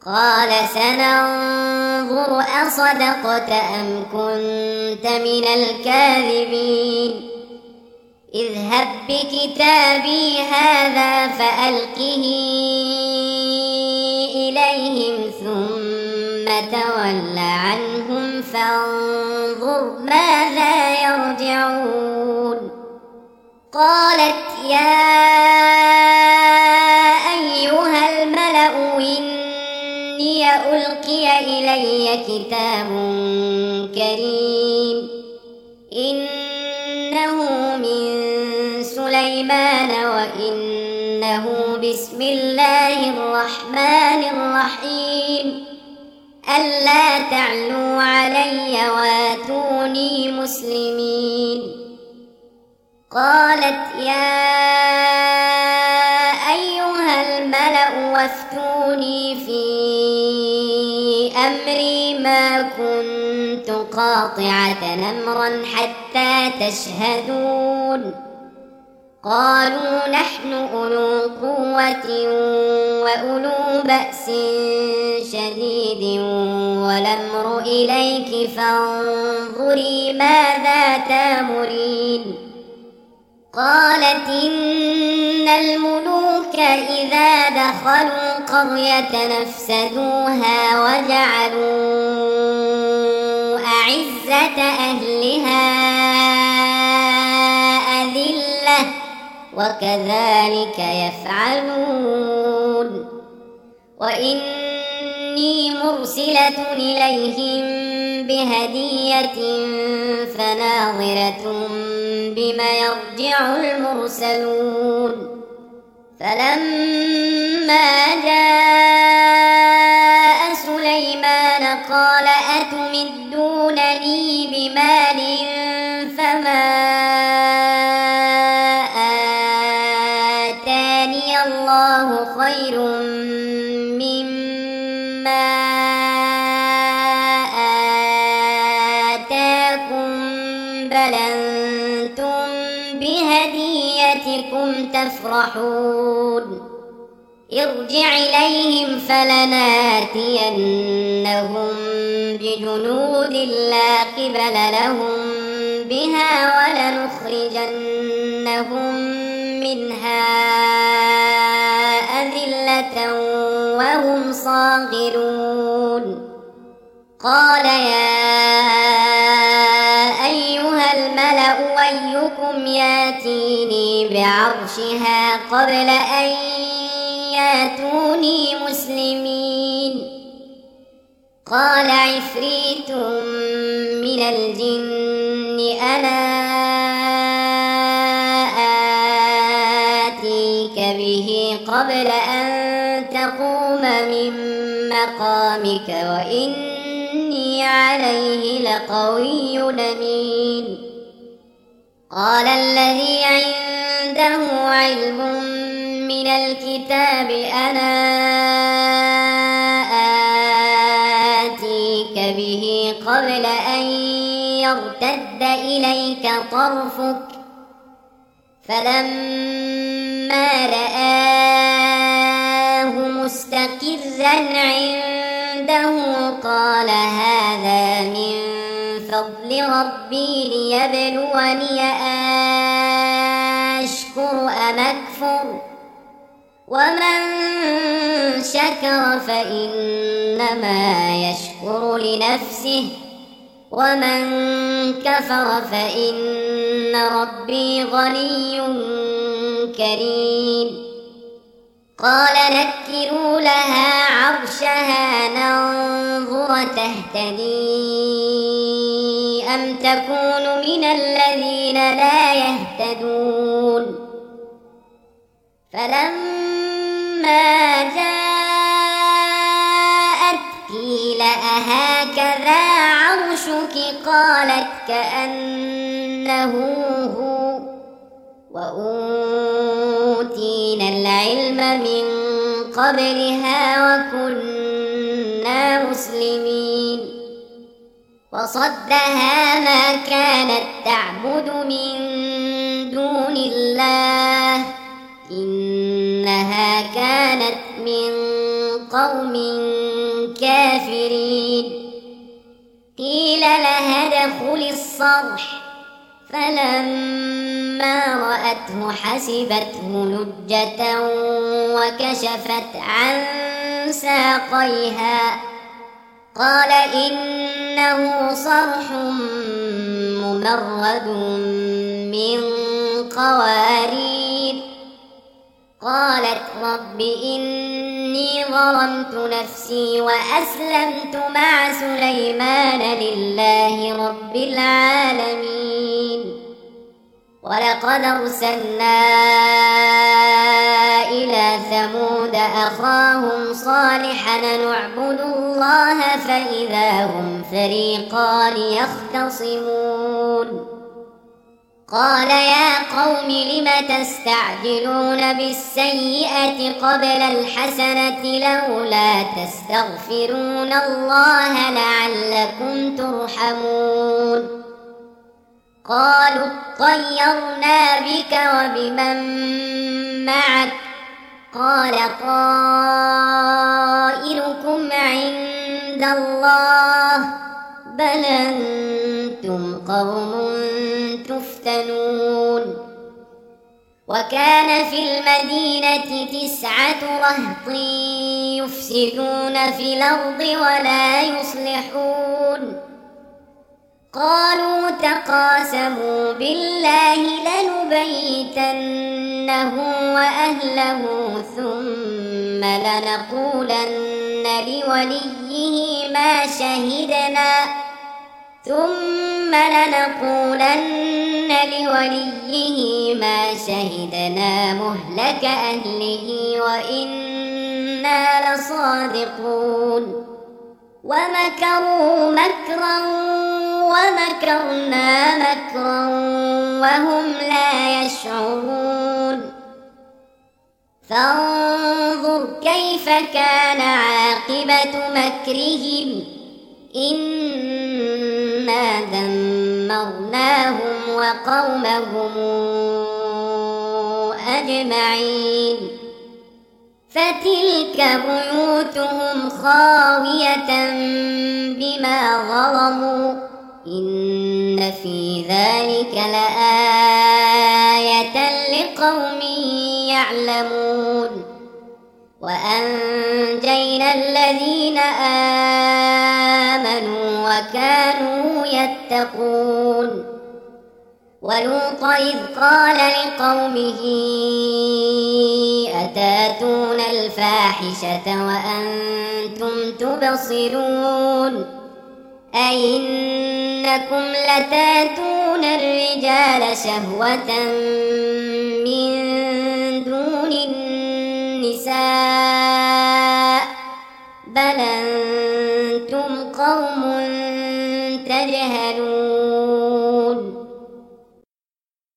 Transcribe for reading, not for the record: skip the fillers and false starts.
قال سننظر أصدقت أم كنت من الكاذبين اذهب بكتابي هذا فألقه إليهم ثم تول عنهم فانظر ماذا يرجعون قالت يا أيها الملأ إني ألقي إلي كتاب كريم إنه من سليمان وإنه بسم الله الرحمن الرحيم ألا تعلوا علي واتوني مسلمين قالت يا أيها الملأ وافتوني في أمري ما كنت قاطعة أمرا حتى تشهدون قالوا نحن أولو قوة وأولو بأس شديد والأمر إليك فانظري ماذا تأمرين قالت إن الملوك إذا دخلوا قرية نفسدوها وجعلوا أعزة أهلها أذلة وكذلك يفعلون وإني مرسلة إليهم بهدية فناظرة بما يرجع المرسلون فلما جاء سليمان قال أتمدونني بمال فما آتاني الله خير مما آتاكم بل أنتم بهديتكم تفرحون ارجع إليهم فلناتينهم بجنود لا قبل لهم بها ولنخرجنهم منها أذلة وهم صاغرون قال يا أيها الملأ أيكم ياتيني بعرشها قبل أن ياتوني مسلمين قال عفريت من الجن أنا آتيك به قبل أن تقوم من مقامك وإني عليه لقوي أمين قال الذي عنده علم من الكتاب أنا آتيك به قبل أن يرتد إليك طرفك فلما رآه مستقرا عنده قال هذا من فضل ربي ليبلوني أشكر أم أكفر ومن شكر فإنما يشكر لنفسه ومن كفر فإن ربي غني كريم قال نكروا لها عرشها ننظر تهتدي أم تكون من الذين لا يهتدون فلما جاءت قيل أهكذا عرشك قالت كأنه هو وأوتينا العلم من قبلها وكنا مسلمين وصدها ما كانت تعبد من دون الله إنها كانت من قوم كافرين. قيل لها ادخل الصرح، فلما رأته حسبته لجة وكشفت عن ساقيها، قال إنه صرح ممرد من قوارير. قالت رب إني ظلمت نفسي وأسلمت مع سليمان لله رب العالمين. ولقد أرسلنا إلى ثمود أخاهم صالحا أن اعبدوا الله فإذا هم فريقان يختصمون. قال يا قوم لم تستعجلون بالسيئة قبل الحسنة لولا تستغفرون الله لعلكم ترحمون. قالوا اطيرنا بك وبمن معك، قال طائركم عند الله بل أنتم قوم تفتنون. وكان في المدينة 9 رهط يفسدون في الأرض ولا يصلحون. قالوا تقاسموا بالله لنبيتنه وأهله ثم لنقولن لوليه ما شهدنا مهلك أهله وإنا لصادقون. ومكروا مكرا ومكرنا مكرا وهم لا يشعرون. فانظر كيف كان عاقبة مكرهم إنا دمرناهم وقومهم أجمعين. فتلك بيوتهم خاوية بما ظلموا إن في ذلك لآية لقوم يعلمون. وأنجينا الذين آمنوا وكانوا يتقون. ولوطا إذ قال لقومه أتاتون الفاحشة وأنتم تبصرون أئنكم لتاتون الرجال شهوة من دون النساء بل أنتم قوم تجهلون.